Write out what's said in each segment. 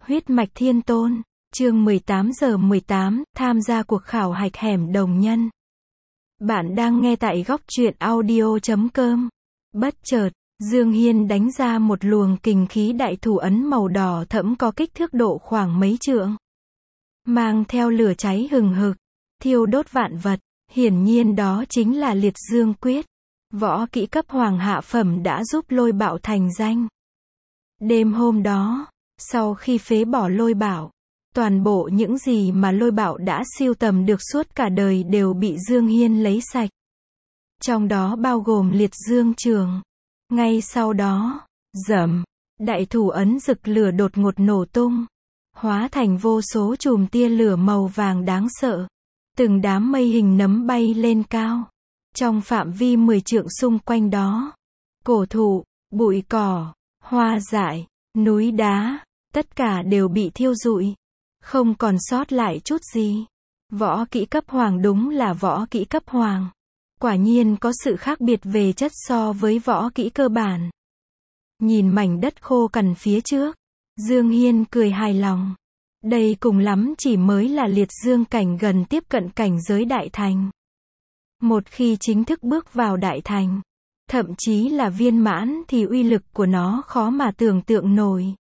Huyết mạch thiên tôn, chương 18:18, tham gia cuộc khảo hạch hẻm đồng nhân. Bạn đang nghe tại góc truyện audio.com. Bất chợt, Dương Hiên đánh ra một luồng kình khí đại thủ ấn màu đỏ thẫm có kích thước độ khoảng mấy trượng. Mang theo lửa cháy hừng hực, thiêu đốt vạn vật, hiển nhiên đó chính là Liệt Dương Quyết. Võ kỹ cấp hoàng hạ phẩm đã giúp Lôi Bạo thành danh. Đêm hôm đó, sau khi phế bỏ Lôi Bạo, toàn bộ những gì mà Lôi Bạo đã sưu tầm được suốt cả đời đều bị Dương Hiên lấy sạch. Trong đó bao gồm Liệt Dương Trường. Ngay sau đó, rầm, đại thủ ấn rực lửa đột ngột nổ tung, hóa thành vô số chùm tia lửa màu vàng đáng sợ. Từng đám mây hình nấm bay lên cao. Trong phạm vi 10 trượng xung quanh đó, cổ thụ, bụi cỏ, hoa dại, núi đá, tất cả đều bị thiêu rụi, không còn sót lại chút gì. Võ kỹ cấp hoàng đúng là võ kỹ cấp hoàng. Quả nhiên có sự khác biệt về chất so với võ kỹ cơ bản. Nhìn mảnh đất khô cằn phía trước, Dương Hiên cười hài lòng. Đây cùng lắm chỉ mới là liệt dương cảnh gần tiếp cận cảnh giới đại thành. Một khi chính thức bước vào đại thành, thậm chí là viên mãn thì uy lực của nó khó mà tưởng tượng nổi.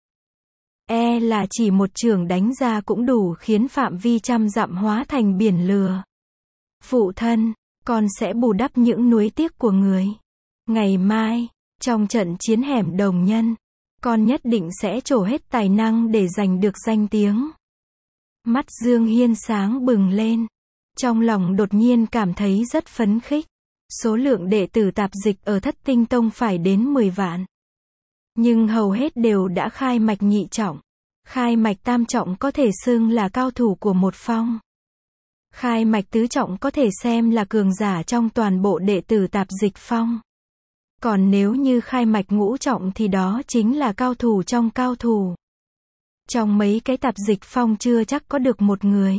Là chỉ một chưởng đánh ra cũng đủ khiến phạm vi trăm dặm hóa thành biển lửa. Phụ thân, con sẽ bù đắp những nuối tiếc của người. Ngày mai, trong trận chiến hẻm đồng nhân, con nhất định sẽ trổ hết tài năng để giành được danh tiếng. Mắt Dương Hiên sáng bừng lên. Trong lòng đột nhiên cảm thấy rất phấn khích. Số lượng đệ tử tạp dịch ở Thất Tinh Tông phải đến 10 vạn. Nhưng hầu hết đều đã khai mạch nhị trọng. Khai mạch tam trọng có thể xưng là cao thủ của một phong. Khai mạch tứ trọng có thể xem là cường giả trong toàn bộ đệ tử tạp dịch phong. Còn nếu như khai mạch ngũ trọng thì đó chính là cao thủ trong cao thủ. Trong mấy cái tạp dịch phong chưa chắc có được một người.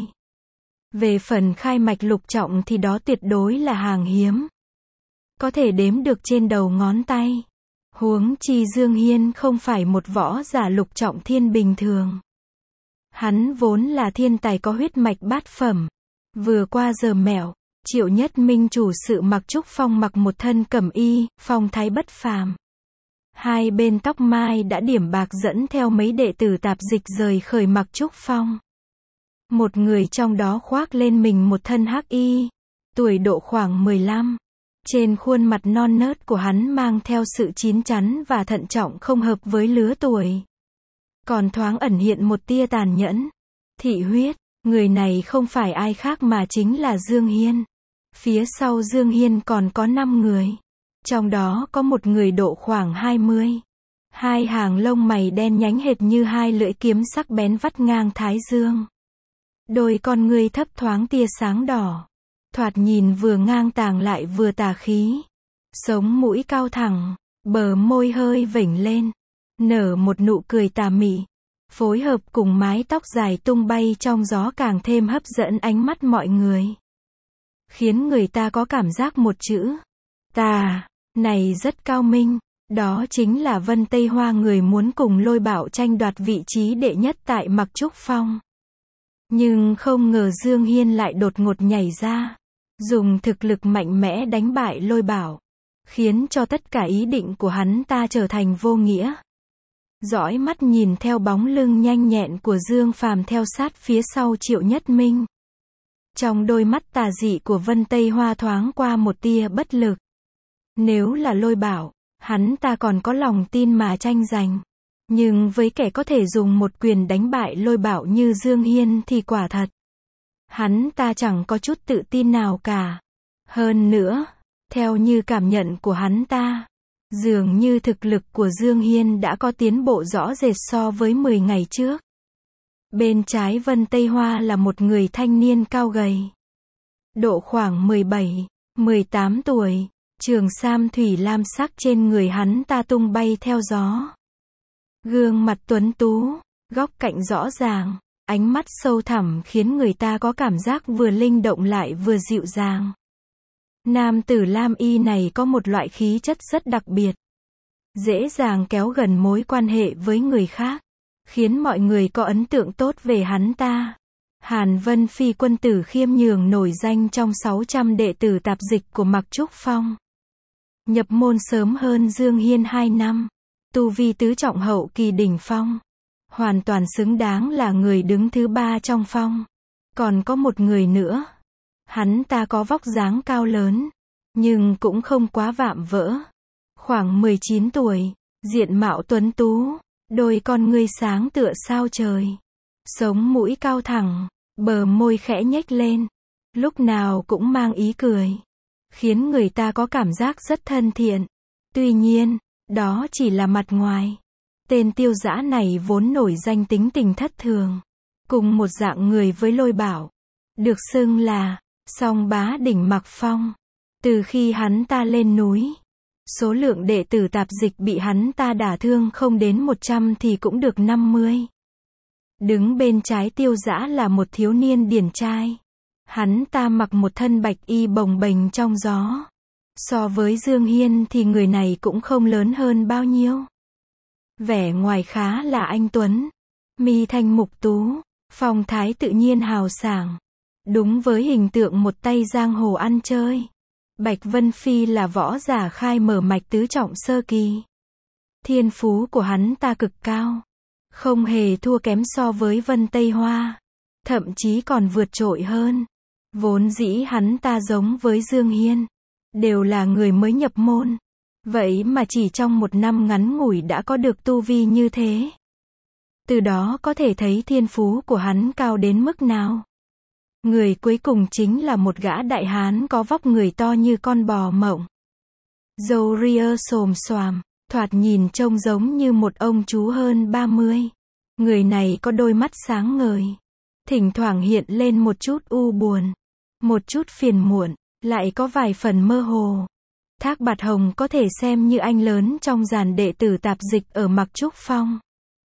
Về phần khai mạch lục trọng thì đó tuyệt đối là hàng hiếm. Có thể đếm được trên đầu ngón tay. Huống chi Dương Hiên không phải một võ giả lục trọng thiên bình thường. Hắn vốn là thiên tài có huyết mạch bát phẩm. Vừa qua giờ mẹo, Triệu Nhất Minh chủ sự Mặc Trúc Phong mặc một thân cẩm y, phong thái bất phàm. Hai bên tóc mai đã điểm bạc dẫn theo mấy đệ tử tạp dịch rời khỏi Mặc Trúc Phong. Một người trong đó khoác lên mình một thân hắc y, tuổi độ khoảng 15. Trên khuôn mặt non nớt của hắn mang theo sự chín chắn và thận trọng không hợp với lứa tuổi. Còn thoáng ẩn hiện một tia tàn nhẫn, thị huyết. Người này không phải ai khác mà chính là Dương Hiên. Phía sau Dương Hiên còn có 5 người. Trong đó có một người độ khoảng 20. Hai hàng lông mày đen nhánh hệt như hai lưỡi kiếm sắc bén vắt ngang thái dương. Đôi con ngươi thấp thoáng tia sáng đỏ. Thoạt nhìn vừa ngang tàng lại vừa tà khí. Sống mũi cao thẳng, bờ môi hơi vểnh lên. Nở một nụ cười tà mị. Phối hợp cùng mái tóc dài tung bay trong gió càng thêm hấp dẫn ánh mắt mọi người. Khiến người ta có cảm giác một chữ tà này rất cao minh. Đó chính là Vân Tây Hoa, người muốn cùng Lôi Bạo tranh đoạt vị trí đệ nhất tại Mặc Trúc Phong. Nhưng không ngờ Dương Hiên lại đột ngột nhảy ra, dùng thực lực mạnh mẽ đánh bại Lôi Bạo, khiến cho tất cả ý định của hắn ta trở thành vô nghĩa. Dõi mắt nhìn theo bóng lưng nhanh nhẹn của Dương Phàm theo sát phía sau Triệu Nhất Minh. Trong đôi mắt tà dị của Vân Tây Hoa thoáng qua một tia bất lực. Nếu là Lôi Bạo, hắn ta còn có lòng tin mà tranh giành. Nhưng với kẻ có thể dùng một quyền đánh bại Lôi Bạo như Dương Hiên thì quả thật, hắn ta chẳng có chút tự tin nào cả. Hơn nữa, theo như cảm nhận của hắn ta, dường như thực lực của Dương Hiên đã có tiến bộ rõ rệt so với 10 ngày trước. Bên trái Vân Tây Hoa là một người thanh niên cao gầy. Độ khoảng 17, 18 tuổi, trường sam thủy lam sắc trên người hắn ta tung bay theo gió. Gương mặt tuấn tú, góc cạnh rõ ràng, ánh mắt sâu thẳm khiến người ta có cảm giác vừa linh động lại vừa dịu dàng. Nam tử lam y này có một loại khí chất rất đặc biệt. Dễ dàng kéo gần mối quan hệ với người khác. khiến mọi người có ấn tượng tốt về hắn ta. Hàn Vân Phi quân tử khiêm nhường nổi danh trong 600 đệ tử tạp dịch của Mạc Trúc Phong. Nhập môn sớm hơn Dương Hiên 2 năm. Tu vi tứ trọng hậu kỳ đỉnh phong. Hoàn toàn xứng đáng là người đứng thứ 3 trong phong. Còn có một người nữa. Hắn ta có vóc dáng cao lớn, nhưng cũng không quá vạm vỡ. Khoảng 19 tuổi, diện mạo tuấn tú, đôi con ngươi sáng tựa sao trời. Sống mũi cao thẳng, bờ môi khẽ nhếch lên, lúc nào cũng mang ý cười, khiến người ta có cảm giác rất thân thiện. Tuy nhiên, đó chỉ là mặt ngoài. Tên Tiêu Dã này vốn nổi danh tính tình thất thường, cùng một dạng người với Lôi Bảo, được xưng là song bá đỉnh Mạc Phong. Từ khi hắn ta lên núi, số lượng đệ tử tạp dịch bị hắn ta đả thương không đến 100 thì cũng được 50. Đứng bên trái Tiêu Dã là một thiếu niên điển trai. Hắn ta mặc một thân bạch y bồng bềnh trong gió. So với Dương Hiên thì người này cũng không lớn hơn bao nhiêu. Vẻ ngoài khá là anh tuấn, mi thanh mục tú, phong thái tự nhiên hào sảng. Đúng với hình tượng một tay giang hồ ăn chơi. Bạch Vân Phi là võ giả khai mở mạch tứ trọng sơ kỳ. Thiên phú của hắn ta cực cao, không hề thua kém so với Vân Tây Hoa, thậm chí còn vượt trội hơn. Vốn dĩ hắn ta giống với Dương Hiên, đều là người mới nhập môn. Vậy mà chỉ trong một năm ngắn ngủi đã có được tu vi như thế. Từ đó có thể thấy thiên phú của hắn cao đến mức nào. Người cuối cùng chính là một gã đại hán có vóc người to như con bò mộng. Râu ria xồm xoàm, thoạt nhìn trông giống như một ông chú hơn 30. Người này có đôi mắt sáng ngời, thỉnh thoảng hiện lên một chút u buồn, một chút phiền muộn, lại có vài phần mơ hồ. Thác Bạt Hồng có thể xem như anh lớn trong dàn đệ tử tạp dịch ở Mạc Trúc Phong.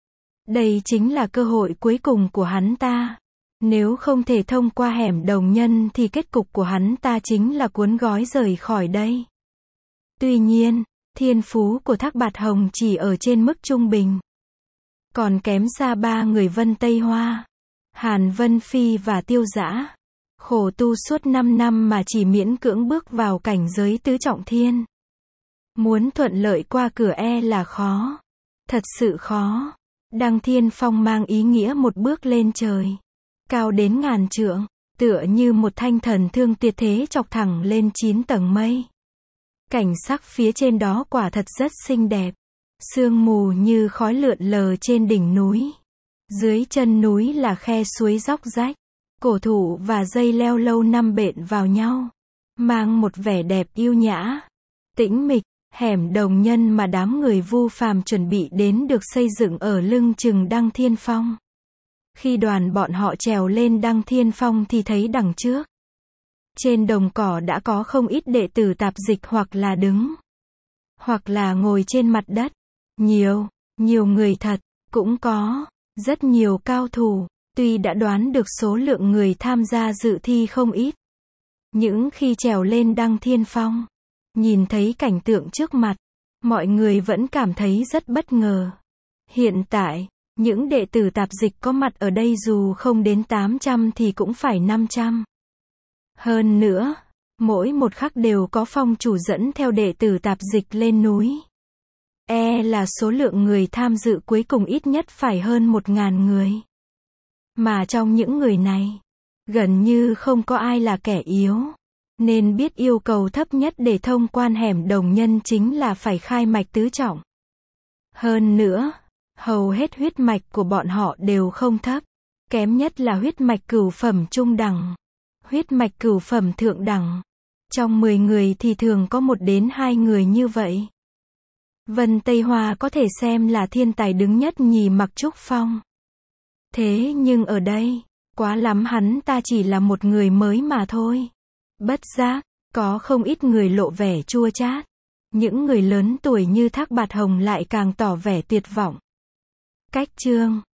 Đây chính là cơ hội cuối cùng của hắn ta. Nếu không thể thông qua hẻm đồng nhân thì kết cục của hắn ta chính là cuốn gói rời khỏi đây. Tuy nhiên, thiên phú của Thác Bạt Hồng chỉ ở trên mức trung bình. Còn kém xa ba người Vân Tây Hoa, Hàn Vân Phi và Tiêu Dã. Khổ tu suốt 5 năm mà chỉ miễn cưỡng bước vào cảnh giới tứ trọng thiên. Muốn thuận lợi qua cửa là khó. Thật sự khó. Đăng Thiên Phong mang ý nghĩa một bước lên trời. Cao đến ngàn trượng, tựa như một thanh thần thương tuyệt thế chọc thẳng lên 9 tầng mây. Cảnh sắc phía trên đó quả thật rất xinh đẹp. Sương mù như khói lượn lờ trên đỉnh núi. Dưới chân núi là khe suối róc rách. Cổ thụ và dây leo lâu năm bện vào nhau. Mang một vẻ đẹp yêu nhã. Tĩnh mịch, hẻm đồng nhân mà đám người Vu Phàm chuẩn bị đến được xây dựng ở lưng chừng Đăng Thiên Phong. Khi đoàn bọn họ trèo lên Đăng Thiên Phong thì thấy đằng trước. Trên đồng cỏ đã có không ít đệ tử tạp dịch hoặc là đứng, hoặc là ngồi trên mặt đất. Nhiều người thật, cũng có rất nhiều cao thủ, tuy đã đoán được số lượng người tham gia dự thi không ít. Những khi trèo lên Đăng Thiên Phong, nhìn thấy cảnh tượng trước mặt, mọi người vẫn cảm thấy rất bất ngờ. Hiện tại, những đệ tử tạp dịch có mặt ở đây dù không đến 800 thì cũng phải 500. Hơn nữa, mỗi một khắc đều có phong chủ dẫn theo đệ tử tạp dịch lên núi. Là số lượng người tham dự cuối cùng ít nhất phải hơn 1000 người. Mà trong những người này, gần như không có ai là kẻ yếu. Nên biết yêu cầu thấp nhất để thông quan hẻm đồng nhân chính là phải khai mạch tứ trọng. Hơn nữa, hầu hết huyết mạch của bọn họ đều không thấp. Kém nhất là huyết mạch cửu phẩm trung đẳng. Huyết mạch cửu phẩm thượng đẳng. Trong 10 người thì thường có 1 đến 2 người như vậy. Vân Tây Hoa có thể xem là thiên tài đứng nhất nhì Mạc Trúc Phong. Thế nhưng ở đây, quá lắm hắn ta chỉ là một người mới mà thôi. Bất giác, có không ít người lộ vẻ chua chát. Những người lớn tuổi như Thác Bạt Hồng lại càng tỏ vẻ tuyệt vọng. Cách chương